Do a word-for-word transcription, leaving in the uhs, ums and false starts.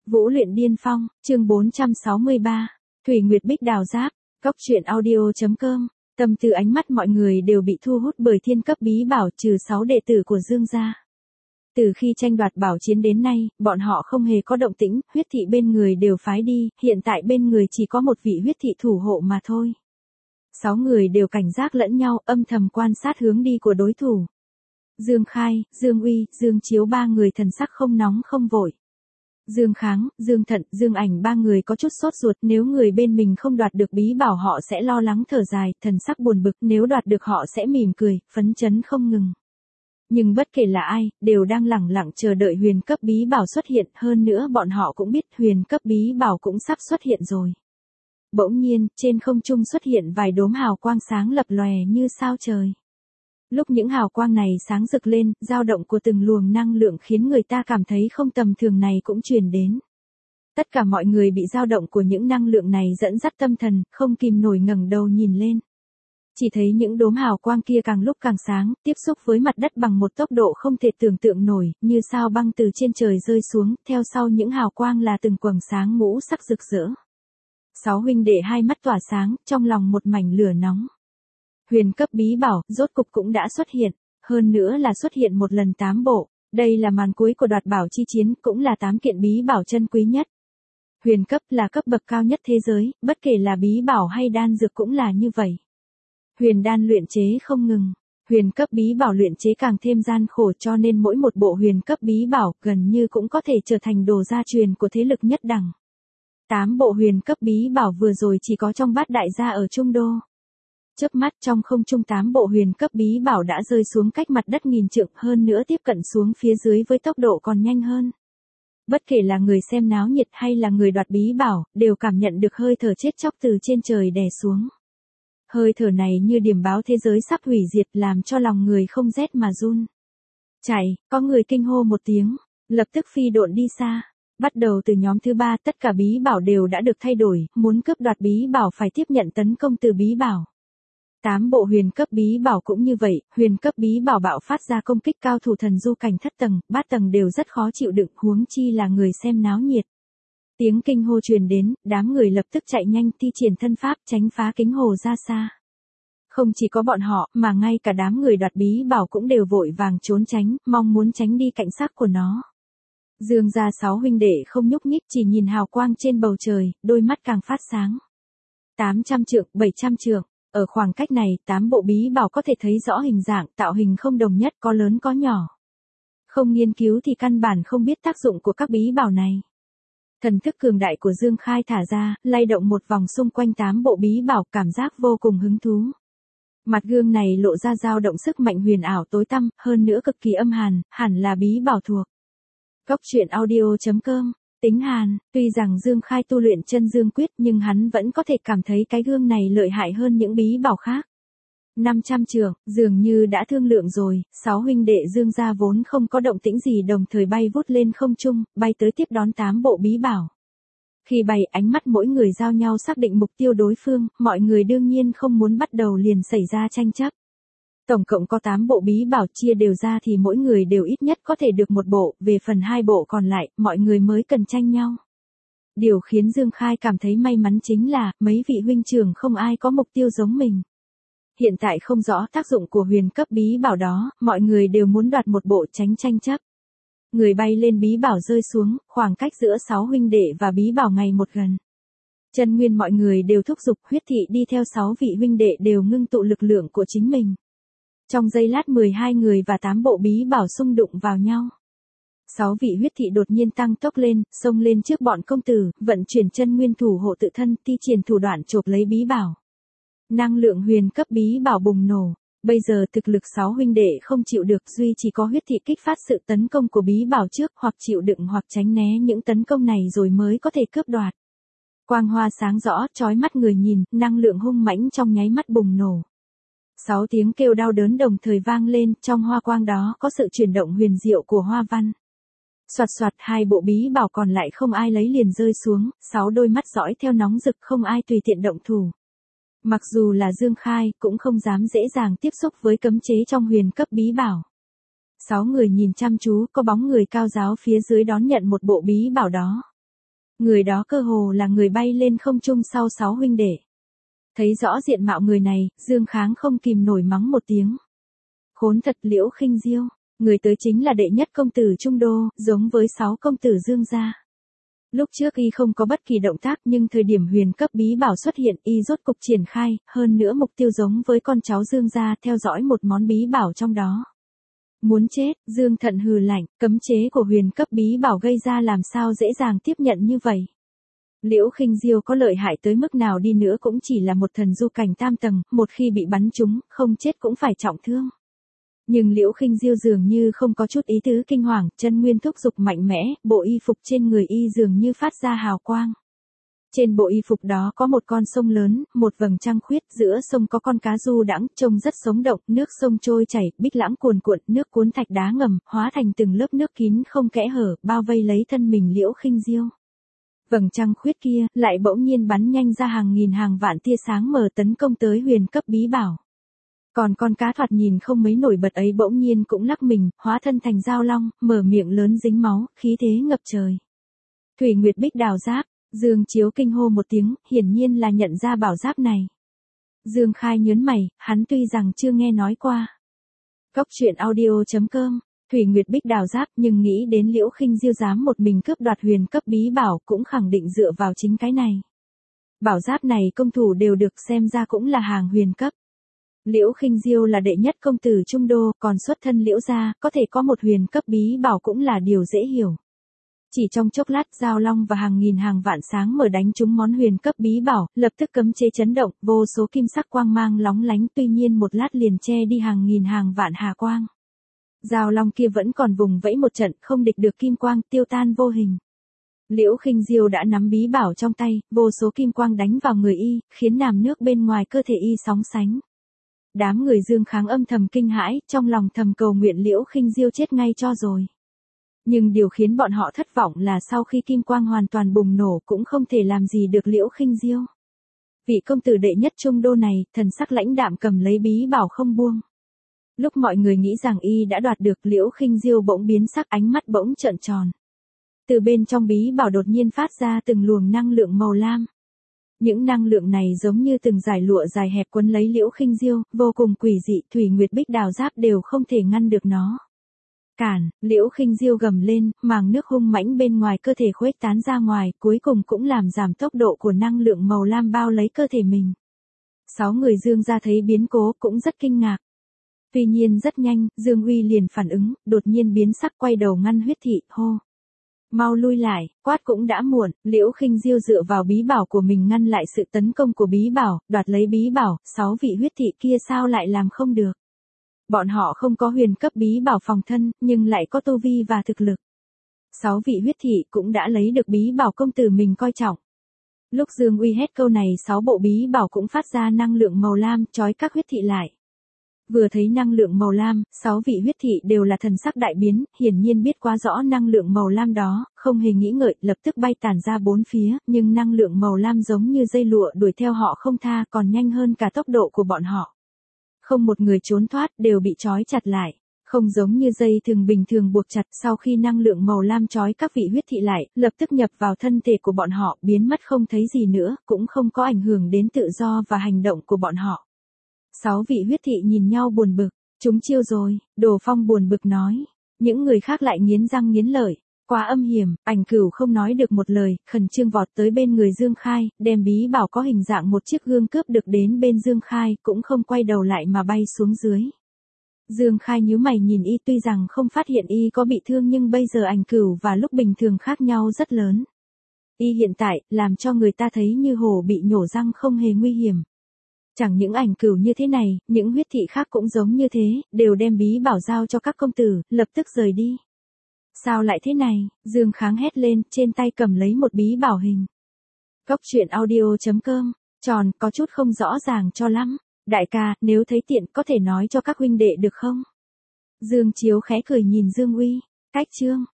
Vũ luyện điên phong, chương bốn trăm sáu mươi ba. Thủy Nguyệt Bích Đào Giáp, Cốc truyện audio chấm com. Tâm tư ánh mắt mọi người đều bị thu hút bởi thiên cấp bí bảo trừ sáu đệ tử của Dương gia. Từ khi tranh đoạt bảo chiến đến nay, bọn họ không hề có động tĩnh, huyết thị bên người đều phái đi, hiện tại bên người chỉ có một vị huyết thị thủ hộ mà thôi. Sáu người đều cảnh giác lẫn nhau, âm thầm quan sát hướng đi của đối thủ. Dương Khai, Dương Uy, Dương Chiếu ba người thần sắc không nóng không vội. Dương Kháng, Dương Thận, Dương Ảnh ba người có chút sốt ruột, nếu người bên mình không đoạt được bí bảo họ sẽ lo lắng thở dài, thần sắc buồn bực, nếu đoạt được họ sẽ mỉm cười, phấn chấn không ngừng. Nhưng bất kể là ai, đều đang lẳng lặng chờ đợi huyền cấp bí bảo xuất hiện, hơn nữa bọn họ cũng biết huyền cấp bí bảo cũng sắp xuất hiện rồi. Bỗng nhiên, trên không trung xuất hiện vài đốm hào quang sáng lập lòe như sao trời. Lúc những hào quang này sáng rực lên, dao động của từng luồng năng lượng khiến người ta cảm thấy không tầm thường này cũng truyền đến. Tất cả mọi người bị dao động của những năng lượng này dẫn dắt tâm thần, không kìm nổi ngẩng đầu nhìn lên. Chỉ thấy những đốm hào quang kia càng lúc càng sáng, tiếp xúc với mặt đất bằng một tốc độ không thể tưởng tượng nổi, như sao băng từ trên trời rơi xuống, theo sau những hào quang là từng quầng sáng ngũ sắc rực rỡ. Sáu huynh đệ hai mắt tỏa sáng, trong lòng một mảnh lửa nóng. Huyền cấp bí bảo, rốt cục cũng đã xuất hiện, hơn nữa là xuất hiện một lần tám bộ, đây là màn cuối của đoạt bảo chi chiến, cũng là tám kiện bí bảo chân quý nhất. Huyền cấp là cấp bậc cao nhất thế giới, bất kể là bí bảo hay đan dược cũng là như vậy. Huyền đan luyện chế không ngừng, huyền cấp bí bảo luyện chế càng thêm gian khổ cho nên mỗi một bộ huyền cấp bí bảo gần như cũng có thể trở thành đồ gia truyền của thế lực nhất đẳng. Tám bộ huyền cấp bí bảo vừa rồi chỉ có trong bát đại gia ở Trung Đô. Chớp mắt trong không trung tám bộ huyền cấp bí bảo đã rơi xuống cách mặt đất nghìn trượng, hơn nữa tiếp cận xuống phía dưới với tốc độ còn nhanh hơn. Bất kể là người xem náo nhiệt hay là người đoạt bí bảo, đều cảm nhận được hơi thở chết chóc từ trên trời đè xuống. Hơi thở này như điểm báo thế giới sắp hủy diệt, làm cho lòng người không rét mà run. Chạy, có người kinh hô một tiếng, lập tức phi độn đi xa. Bắt đầu từ nhóm thứ ba, tất cả bí bảo đều đã được thay đổi, muốn cướp đoạt bí bảo phải tiếp nhận tấn công từ bí bảo. Tám bộ huyền cấp bí bảo cũng như vậy, huyền cấp bí bảo bạo phát ra công kích cao thủ thần du cảnh thất tầng, bát tầng đều rất khó chịu đựng, huống chi là người xem náo nhiệt. Tiếng kinh hô truyền đến, đám người lập tức chạy nhanh thi triển thân pháp tránh phá kính hồ ra xa. Không chỉ có bọn họ, mà ngay cả đám người đoạt bí bảo cũng đều vội vàng trốn tránh, mong muốn tránh đi cảnh sắc của nó. Dương gia sáu huynh đệ không nhúc nhích, chỉ nhìn hào quang trên bầu trời, đôi mắt càng phát sáng. tám trăm trượng, bảy trăm trượng. Ở khoảng cách này, tám bộ bí bảo có thể thấy rõ hình dạng, tạo hình không đồng nhất, có lớn có nhỏ. Không nghiên cứu thì căn bản không biết tác dụng của các bí bảo này. Thần thức cường đại của Dương Khai thả ra, lay động một vòng xung quanh tám bộ bí bảo, cảm giác vô cùng hứng thú. Mặt gương này lộ ra dao động sức mạnh huyền ảo tối tăm, hơn nữa cực kỳ âm hàn, hẳn là bí bảo thuộc. Cốc truyện audio chấm com. Tính hàn, tuy rằng Dương Khai tu luyện chân dương quyết nhưng hắn vẫn có thể cảm thấy cái gương này lợi hại hơn những bí bảo khác. năm trăm trượng, dường như đã thương lượng rồi, sáu huynh đệ Dương gia vốn không có động tĩnh gì đồng thời bay vút lên không trung, bay tới tiếp đón tám bộ bí bảo. Khi bay, ánh mắt mỗi người giao nhau xác định mục tiêu đối phương, mọi người đương nhiên không muốn bắt đầu liền xảy ra tranh chấp. Tổng cộng có tám bộ bí bảo, chia đều ra thì mỗi người đều ít nhất có thể được một bộ, về phần hai bộ còn lại, mọi người mới cần tranh nhau. Điều khiến Dương Khai cảm thấy may mắn chính là, mấy vị huynh trưởng không ai có mục tiêu giống mình. Hiện tại không rõ tác dụng của huyền cấp bí bảo đó, mọi người đều muốn đoạt một bộ tránh tranh chấp. Người bay lên bí bảo rơi xuống, khoảng cách giữa sáu huynh đệ và bí bảo ngày một gần. Chân nguyên mọi người đều thúc giục, huyết thị đi theo sáu vị huynh đệ đều ngưng tụ lực lượng của chính mình. Trong giây lát mười hai người và tám bộ bí bảo xung đụng vào nhau. Sáu vị huyết thị đột nhiên tăng tốc lên, xông lên trước bọn công tử, vận chuyển chân nguyên thủ hộ tự thân, thi triển thủ đoạn chộp lấy bí bảo. Năng lượng huyền cấp bí bảo bùng nổ, bây giờ thực lực sáu huynh đệ không chịu được, duy chỉ có huyết thị kích phát sự tấn công của bí bảo trước, hoặc chịu đựng hoặc tránh né những tấn công này rồi mới có thể cướp đoạt. Quang hoa sáng rõ, chói mắt người nhìn, năng lượng hung mãnh trong nháy mắt bùng nổ. Sáu tiếng kêu đau đớn đồng thời vang lên, trong hoa quang đó có sự chuyển động huyền diệu của hoa văn. Soạt soạt, hai bộ bí bảo còn lại không ai lấy liền rơi xuống, sáu đôi mắt dõi theo nóng rực, không ai tùy tiện động thủ. Mặc dù là Dương Khai, cũng không dám dễ dàng tiếp xúc với cấm chế trong huyền cấp bí bảo. Sáu người nhìn chăm chú, có bóng người cao giáo phía dưới đón nhận một bộ bí bảo đó. Người đó cơ hồ là người bay lên không trung sau sáu huynh đệ. Thấy rõ diện mạo người này, Dương Kháng không kìm nổi mắng một tiếng. Khốn thật Liễu Khinh Diêu, người tới chính là đệ nhất công tử Trung Đô, giống với sáu công tử Dương gia. Lúc trước y không có bất kỳ động tác nhưng thời điểm huyền cấp bí bảo xuất hiện y rốt cục triển khai, hơn nữa mục tiêu giống với con cháu Dương gia theo dõi một món bí bảo trong đó. Muốn chết, Dương Thận hừ lạnh, cấm chế của huyền cấp bí bảo gây ra làm sao dễ dàng tiếp nhận như vậy. Liễu Khinh Diêu có lợi hại tới mức nào đi nữa cũng chỉ là một thần du cảnh tam tầng, một khi bị bắn trúng, không chết cũng phải trọng thương. Nhưng Liễu Khinh Diêu dường như không có chút ý tứ kinh hoàng, chân nguyên thúc dục mạnh mẽ, bộ y phục trên người y dường như phát ra hào quang. Trên bộ y phục đó có một con sông lớn, một vầng trăng khuyết, giữa sông có con cá du đãng, trông rất sống động, nước sông trôi chảy, bích lãng cuồn cuộn, nước cuốn thạch đá ngầm, hóa thành từng lớp nước kín không kẽ hở, bao vây lấy thân mình Liễu Khinh Diêu. Vầng trăng khuyết kia, lại bỗng nhiên bắn nhanh ra hàng nghìn hàng vạn tia sáng mờ tấn công tới huyền cấp bí bảo. Còn con cá thoạt nhìn không mấy nổi bật ấy bỗng nhiên cũng lắc mình, hóa thân thành dao long, mở miệng lớn dính máu, khí thế ngập trời. Thủy Nguyệt Bích đào giáp, Dương Chiếu kinh hô một tiếng, hiển nhiên là nhận ra bảo giáp này. Dương Khai nhớn mày, hắn tuy rằng chưa nghe nói qua. Cốc truyện audio chấm com, Thủy Nguyệt Bích đào giáp nhưng nghĩ đến Liễu Khinh Diêu dám một mình cướp đoạt huyền cấp bí bảo cũng khẳng định dựa vào chính cái này. Bảo giáp này công thủ đều được xem ra cũng là hàng huyền cấp. Liễu Khinh Diêu là đệ nhất công tử Trung Đô, còn xuất thân Liễu gia, có thể có một huyền cấp bí bảo cũng là điều dễ hiểu. Chỉ trong chốc lát giao long và hàng nghìn hàng vạn sáng mở đánh trúng món huyền cấp bí bảo, lập tức cấm chế chấn động, vô số kim sắc quang mang lóng lánh tuy nhiên một lát liền che đi hàng nghìn hàng vạn hà quang. Giao long kia vẫn còn vùng vẫy một trận, không địch được kim quang, tiêu tan vô hình. Liễu Khinh Diêu đã nắm bí bảo trong tay, vô số kim quang đánh vào người y, khiến nàm nước bên ngoài cơ thể y sóng sánh. Đám người Dương Kháng âm thầm kinh hãi, trong lòng thầm cầu nguyện Liễu Khinh Diêu chết ngay cho rồi. Nhưng điều khiến bọn họ thất vọng là sau khi kim quang hoàn toàn bùng nổ cũng không thể làm gì được Liễu Khinh Diêu. Vị công tử đệ nhất Trung Đô này, thần sắc lãnh đạm cầm lấy bí bảo không buông. Lúc mọi người nghĩ rằng y đã đoạt được, Liễu Khinh Diêu bỗng biến sắc, ánh mắt bỗng trợn tròn. Từ bên trong bí bảo đột nhiên phát ra từng luồng năng lượng màu lam. Những năng lượng này giống như từng dải lụa dài hẹp quấn lấy Liễu Khinh Diêu, vô cùng quỷ dị, Thủy Nguyệt Bích đào giáp đều không thể ngăn được nó. Cản, Liễu Khinh Diêu gầm lên, màng nước hung mãnh bên ngoài cơ thể khuếch tán ra ngoài, cuối cùng cũng làm giảm tốc độ của năng lượng màu lam bao lấy cơ thể mình. Sáu người Dương gia thấy biến cố cũng rất kinh ngạc. Tuy nhiên rất nhanh, Dương Uy liền phản ứng, đột nhiên biến sắc quay đầu ngăn huyết thị, hô. Mau lui lại, quát cũng đã muộn, Liễu Khinh Diêu dựa vào bí bảo của mình ngăn lại sự tấn công của bí bảo, đoạt lấy bí bảo, sáu vị huyết thị kia sao lại làm không được. Bọn họ không có huyền cấp bí bảo phòng thân, nhưng lại có tu vi và thực lực. Sáu vị huyết thị cũng đã lấy được bí bảo công tử mình coi trọng. Lúc Dương Uy hét câu này, sáu bộ bí bảo cũng phát ra năng lượng màu lam, trói các huyết thị lại. Vừa thấy năng lượng màu lam, sáu vị huyết thị đều là thần sắc đại biến, hiển nhiên biết quá rõ năng lượng màu lam đó, không hề nghĩ ngợi, lập tức bay tản ra bốn phía, nhưng năng lượng màu lam giống như dây lụa đuổi theo họ không tha, còn nhanh hơn cả tốc độ của bọn họ. Không một người trốn thoát, đều bị trói chặt lại. Không giống như dây thường bình thường buộc chặt, sau khi năng lượng màu lam trói các vị huyết thị lại, lập tức nhập vào thân thể của bọn họ, biến mất không thấy gì nữa, cũng không có ảnh hưởng đến tự do và hành động của bọn họ. Sáu vị huyết thị nhìn nhau buồn bực, chúng chiêu rồi, Đồ Phong buồn bực nói. Những người khác lại nghiến răng nghiến lợi, quá âm hiểm, Ảnh Cửu không nói được một lời, khẩn trương vọt tới bên người Dương Khai, đem bí bảo có hình dạng một chiếc gương cướp được đến bên Dương Khai, cũng không quay đầu lại mà bay xuống dưới. Dương Khai nhíu mày nhìn y, tuy rằng không phát hiện y có bị thương nhưng bây giờ Ảnh Cửu và lúc bình thường khác nhau rất lớn. Y hiện tại, làm cho người ta thấy như hổ bị nhổ răng không hề nguy hiểm. Chẳng những Ảnh Cửu như thế này, những huyết thị khác cũng giống như thế, đều đem bí bảo giao cho các công tử, lập tức rời đi. Sao lại thế này? Dương Kháng hét lên, trên tay cầm lấy một bí bảo hình. Cốc truyện audio chấm com, tròn, có chút không rõ ràng cho lắm. Đại ca, nếu thấy tiện có thể nói cho các huynh đệ được không? Dương Chiếu khẽ cười nhìn Dương Uy. Cách chương.